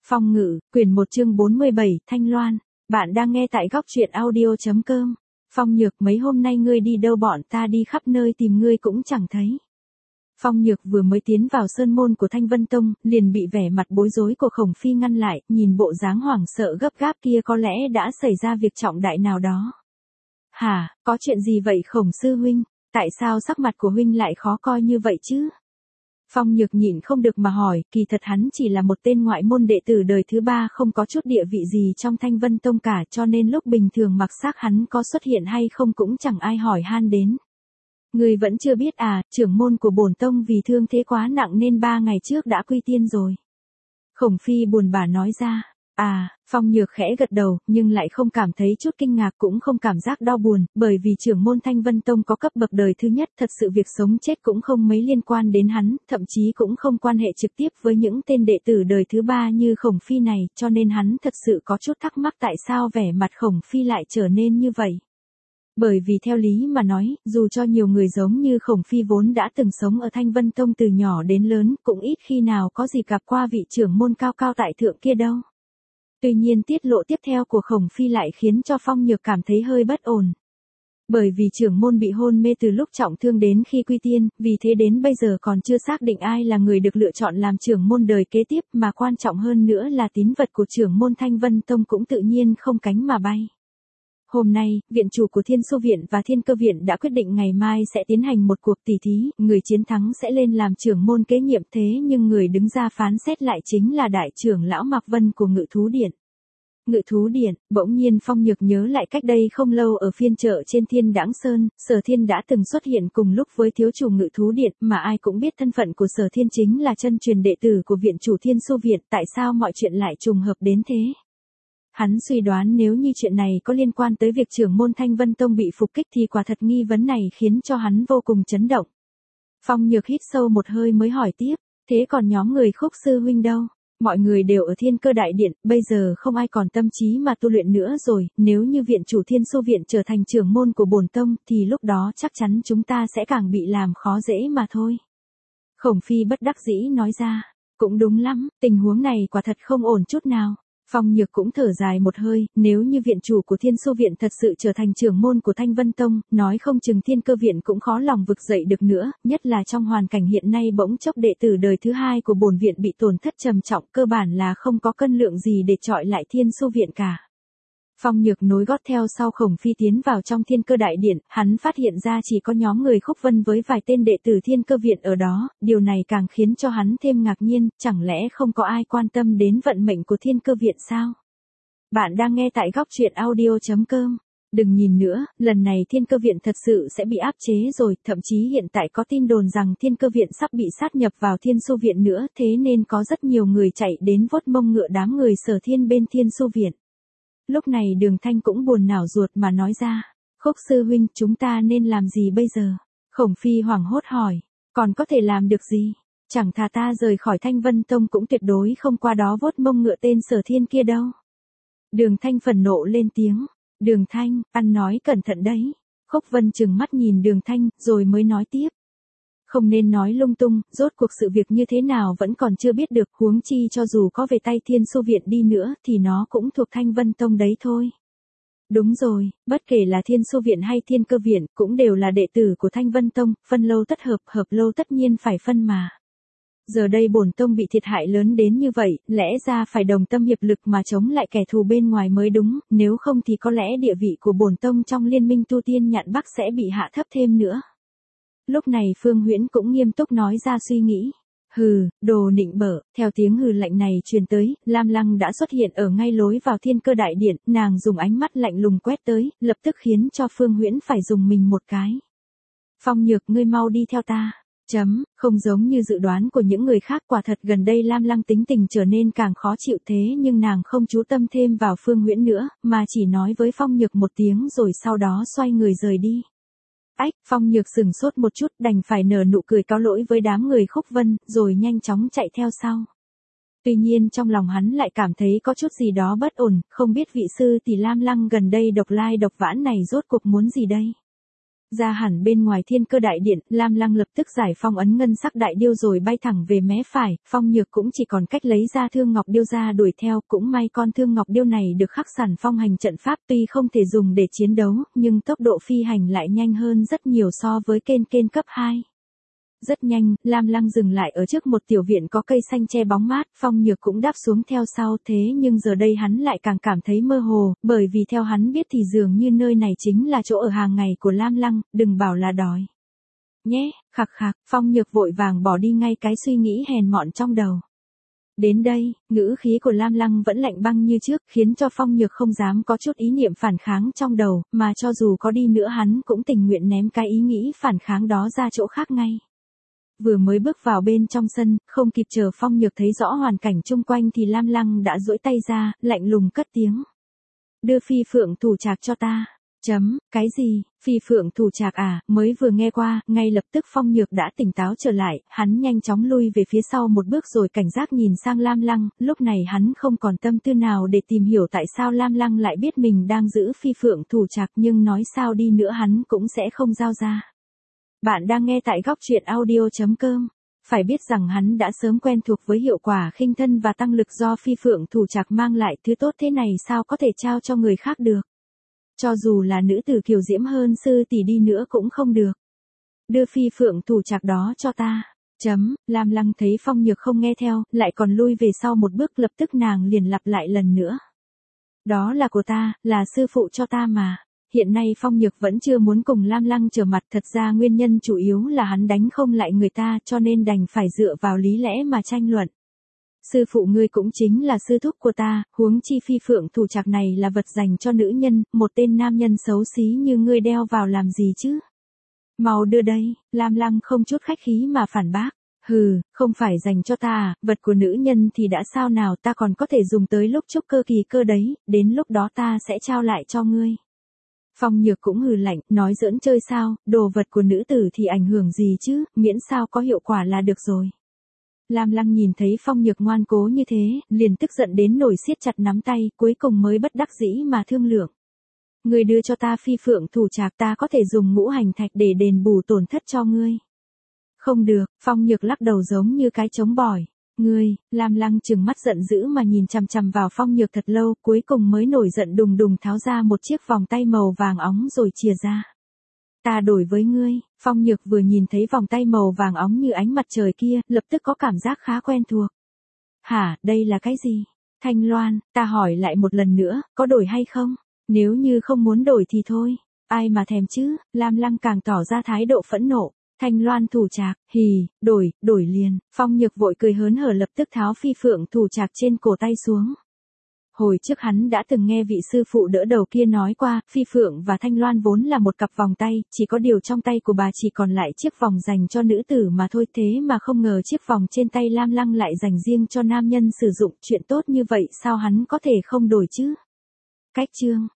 Phong Ngự, quyển 1 chương 47, Thanh Loan. Bạn đang nghe tại góc truyện audio.com. Phong Nhược, mấy hôm nay ngươi đi đâu, bọn ta đi khắp nơi tìm ngươi cũng chẳng thấy. Phong Nhược vừa mới tiến vào sơn môn của Thanh Vân Tông, liền bị vẻ mặt bối rối của Khổng Phi ngăn lại, nhìn bộ dáng hoảng sợ gấp gáp kia có lẽ đã xảy ra việc trọng đại nào đó. Hả, có chuyện gì vậy Khổng sư huynh, tại sao sắc mặt của huynh lại khó coi như vậy chứ? Phong Nhược nhịn không được mà hỏi, kỳ thật hắn chỉ là một tên ngoại môn đệ tử đời thứ ba, không có chút địa vị gì trong Thanh Vân Tông cả, cho nên lúc bình thường mặc xác hắn có xuất hiện hay không cũng chẳng ai hỏi han đến. Ngươi vẫn chưa biết à, trưởng môn của bổn tông vì thương thế quá nặng nên 3 ngày trước đã quy tiên rồi. Khổng Phi buồn bã nói ra. À, Phong Nhược khẽ gật đầu, nhưng lại không cảm thấy chút kinh ngạc cũng không cảm giác đau buồn, bởi vì trưởng môn Thanh Vân Tông có cấp bậc đời thứ nhất, thật sự việc sống chết cũng không mấy liên quan đến hắn, thậm chí cũng không quan hệ trực tiếp với những tên đệ tử đời thứ ba như Khổng Phi này, cho nên hắn thật sự có chút thắc mắc tại sao vẻ mặt Khổng Phi lại trở nên như vậy. Bởi vì theo lý mà nói, dù cho nhiều người giống như Khổng Phi vốn đã từng sống ở Thanh Vân Tông từ nhỏ đến lớn, cũng ít khi nào có gì gặp qua vị trưởng môn cao cao tại thượng kia đâu. Tuy nhiên tiết lộ tiếp theo của Khổng Phi lại khiến cho Phong Nhược cảm thấy hơi bất ổn. Bởi vì trưởng môn bị hôn mê từ lúc trọng thương đến khi quy tiên, vì thế đến bây giờ còn chưa xác định ai là người được lựa chọn làm trưởng môn đời kế tiếp, mà quan trọng hơn nữa là tín vật của trưởng môn Thanh Vân Tông cũng tự nhiên không cánh mà bay. Hôm nay, viện chủ của Thiên Xu Viện và Thiên Cơ Viện đã quyết định ngày mai sẽ tiến hành một cuộc tỷ thí, người chiến thắng sẽ lên làm trưởng môn kế nhiệm, thế nhưng người đứng ra phán xét lại chính là đại trưởng lão Mạc Vân của Ngự Thú Điện. Ngự Thú Điện, bỗng nhiên Phong Nhược nhớ lại cách đây không lâu ở phiên chợ trên Thiên Đãng Sơn, Sở Thiên đã từng xuất hiện cùng lúc với thiếu chủ Ngự Thú Điện, mà ai cũng biết thân phận của Sở Thiên chính là chân truyền đệ tử của viện chủ Thiên Xu Viện, tại sao mọi chuyện lại trùng hợp đến thế? Hắn suy đoán nếu như chuyện này có liên quan tới việc trưởng môn Thanh Vân Tông bị phục kích thì quả thật nghi vấn này khiến cho hắn vô cùng chấn động. Phong Nhược hít sâu một hơi mới hỏi tiếp, thế còn nhóm người Khúc sư huynh đâu? Mọi người đều ở Thiên Cơ Đại Điện, bây giờ không ai còn tâm trí mà tu luyện nữa rồi, nếu như viện chủ Thiên Xu Viện trở thành trưởng môn của bổn tông thì lúc đó chắc chắn chúng ta sẽ càng bị làm khó dễ mà thôi. Khổng Phi bất đắc dĩ nói ra, cũng đúng lắm, tình huống này quả thật không ổn chút nào. Phong Nhược cũng thở dài một hơi, nếu như viện chủ của Thiên Xu Viện thật sự trở thành trưởng môn của Thanh Vân Tông, nói không chừng Thiên Cơ Viện cũng khó lòng vực dậy được nữa, nhất là trong hoàn cảnh hiện nay bỗng chốc đệ tử đời thứ hai của bổn viện bị tổn thất trầm trọng, cơ bản là không có cân lượng gì để chọi lại Thiên Xu Viện cả. Phong Nhược nối gót theo sau Khổng Phi tiến vào trong Thiên Cơ Đại Điện, hắn phát hiện ra chỉ có nhóm người Khúc Vân với vài tên đệ tử Thiên Cơ Viện ở đó, điều này càng khiến cho hắn thêm ngạc nhiên, chẳng lẽ không có ai quan tâm đến vận mệnh của Thiên Cơ Viện sao? Bạn đang nghe tại góc truyện audio.com. Đừng nhìn nữa, lần này Thiên Cơ Viện thật sự sẽ bị áp chế rồi, thậm chí hiện tại có tin đồn rằng Thiên Cơ Viện sắp bị sát nhập vào Thiên Xu Viện nữa, thế nên có rất nhiều người chạy đến vuốt mông ngựa đám người Sở Thiên bên Thiên Xu Viện. Lúc này Đường Thanh cũng buồn nảo ruột mà nói ra, Khúc sư huynh, chúng ta nên làm gì bây giờ? Khổng Phi hoảng hốt hỏi, còn có thể làm được gì? Chẳng thà ta rời khỏi Thanh Vân Tông cũng tuyệt đối không qua đó vuốt mông ngựa tên Sở Thiên kia đâu. Đường Thanh phẫn nộ lên tiếng, Đường Thanh, ăn nói cẩn thận đấy. Khúc Vân trừng mắt nhìn Đường Thanh, rồi mới nói tiếp. Không nên nói lung tung, rốt cuộc sự việc như thế nào vẫn còn chưa biết được, huống chi cho dù có về tay Thiên Xu Viện đi nữa thì nó cũng thuộc Thanh Vân Tông đấy thôi. Đúng rồi, bất kể là Thiên Xu Viện hay Thiên Cơ Viện cũng đều là đệ tử của Thanh Vân Tông, phân lâu tất hợp, hợp lâu tất nhiên phải phân mà. Giờ đây bổn tông bị thiệt hại lớn đến như vậy, lẽ ra phải đồng tâm hiệp lực mà chống lại kẻ thù bên ngoài mới đúng, nếu không thì có lẽ địa vị của bổn tông trong liên minh tu tiên Nhạn Bắc sẽ bị hạ thấp thêm nữa. Lúc này Phương Huyễn cũng nghiêm túc nói ra suy nghĩ. Hừ, đồ nịnh bợ, theo tiếng hừ lạnh này truyền tới, Lam Lăng đã xuất hiện ở ngay lối vào Thiên Cơ Đại Điện, nàng dùng ánh mắt lạnh lùng quét tới, lập tức khiến cho Phương Huyễn phải dùng mình một cái. Phong Nhược, ngươi mau đi theo ta. Không giống như dự đoán của những người khác, quả thật gần đây Lam Lăng tính tình trở nên càng khó chịu, thế nhưng nàng không chú tâm thêm vào Phương Huyễn nữa, mà chỉ nói với Phong Nhược một tiếng rồi sau đó xoay người rời đi. Ách, Phong Nhược sửng sốt một chút, đành phải nở nụ cười cáo lỗi với đám người Khúc Vân, rồi nhanh chóng chạy theo sau. Tuy nhiên trong lòng hắn lại cảm thấy có chút gì đó bất ổn, không biết vị sư tỷ Lam Lăng gần đây độc lai độc vãng này rốt cuộc muốn gì đây. Ra hẳn bên ngoài Thiên Cơ đại điện, Lam Lăng lập tức giải phong ấn ngân sắc đại điêu rồi bay thẳng về mé phải, Phong Nhược cũng chỉ còn cách lấy ra thương ngọc điêu ra đuổi theo, cũng may con thương ngọc điêu này được khắc sẵn phong hành trận pháp tuy không thể dùng để chiến đấu, nhưng tốc độ phi hành lại nhanh hơn rất nhiều so với kên cấp 2. Rất nhanh, Lam Lăng dừng lại ở trước một tiểu viện có cây xanh che bóng mát, Phong Nhược cũng đáp xuống theo sau, thế nhưng giờ đây hắn lại càng cảm thấy mơ hồ, bởi vì theo hắn biết thì dường như nơi này chính là chỗ ở hàng ngày của Lam Lăng, đừng bảo là đói. Nhé, khạc khạc, Phong Nhược vội vàng bỏ đi ngay cái suy nghĩ hèn mọn trong đầu. Đến đây, ngữ khí của Lam Lăng vẫn lạnh băng như trước, khiến cho Phong Nhược không dám có chút ý niệm phản kháng trong đầu, mà cho dù có đi nữa hắn cũng tình nguyện ném cái ý nghĩ phản kháng đó ra chỗ khác ngay. Vừa mới bước vào bên trong sân, không kịp chờ Phong Nhược thấy rõ hoàn cảnh chung quanh thì Lam Lăng đã duỗi tay ra, lạnh lùng cất tiếng. Đưa phi phượng thủ trạc cho ta. Cái gì, phi phượng thủ trạc à, mới vừa nghe qua, ngay lập tức Phong Nhược đã tỉnh táo trở lại, hắn nhanh chóng lui về phía sau một bước rồi cảnh giác nhìn sang Lam Lăng, lúc này hắn không còn tâm tư nào để tìm hiểu tại sao Lam Lăng lại biết mình đang giữ phi phượng thủ trạc nhưng nói sao đi nữa hắn cũng sẽ không giao ra. Bạn đang nghe tại góc truyện audio.com. Phải biết rằng hắn đã sớm quen thuộc với hiệu quả khinh thân và tăng lực do phi phượng thủ trạc mang lại, thứ tốt thế này sao có thể trao cho người khác được. Cho dù là nữ tử kiều diễm hơn sư tỷ đi nữa cũng không được. Đưa phi phượng thủ trạc đó cho ta. Lam Lăng thấy Phong Nhược không nghe theo, lại còn lui về sau một bước, lập tức nàng liền lặp lại lần nữa. Đó là của ta, là sư phụ cho ta mà. Hiện nay Phong Nhược vẫn chưa muốn cùng Lam Lăng trở mặt, thật ra nguyên nhân chủ yếu là hắn đánh không lại người ta cho nên đành phải dựa vào lý lẽ mà tranh luận. Sư phụ ngươi cũng chính là sư thúc của ta, huống chi phi phượng thủ trạc này là vật dành cho nữ nhân, một tên nam nhân xấu xí như ngươi đeo vào làm gì chứ? Mau đưa đây, Lam Lăng không chút khách khí mà phản bác. Hừ, không phải dành cho ta à, vật của nữ nhân thì đã sao nào, ta còn có thể dùng tới lúc trúc cơ kỳ cơ đấy, đến lúc đó ta sẽ trao lại cho ngươi. Phong Nhược cũng hừ lạnh, nói giỡn chơi sao, đồ vật của nữ tử thì ảnh hưởng gì chứ, miễn sao có hiệu quả là được rồi. Lam Lăng nhìn thấy Phong Nhược ngoan cố như thế, liền tức giận đến nổi siết chặt nắm tay, cuối cùng mới bất đắc dĩ mà thương lượng. Ngươi đưa cho ta phi phượng thủ trạc, ta có thể dùng ngũ hành thạch để đền bù tổn thất cho ngươi. Không được, Phong Nhược lắc đầu giống như cái trống bỏi. Ngươi, Lam Lăng trừng mắt giận dữ mà nhìn chằm chằm vào Phong Nhược thật lâu, cuối cùng mới nổi giận đùng đùng tháo ra một chiếc vòng tay màu vàng óng rồi chìa ra. Ta đổi với ngươi. Phong Nhược vừa nhìn thấy vòng tay màu vàng óng như ánh mặt trời kia, lập tức có cảm giác khá quen thuộc. Hả, đây là cái gì? Thanh Loan, ta hỏi lại một lần nữa, có đổi hay không? Nếu như không muốn đổi thì thôi. Ai mà thèm chứ? Lam Lăng càng tỏ ra thái độ phẫn nộ. Thanh Loan thủ trạc, hì, đổi liền. Phong Nhược vội cười hớn hở lập tức tháo phi phượng thủ trạc trên cổ tay xuống. Hồi trước hắn đã từng nghe vị sư phụ đỡ đầu kia nói qua, phi phượng và Thanh Loan vốn là một cặp vòng tay, chỉ có điều trong tay của bà chỉ còn lại chiếc vòng dành cho nữ tử mà thôi, thế mà không ngờ chiếc vòng trên tay Lam Lăng lại dành riêng cho nam nhân sử dụng, chuyện tốt như vậy sao hắn có thể không đổi chứ? Cách chương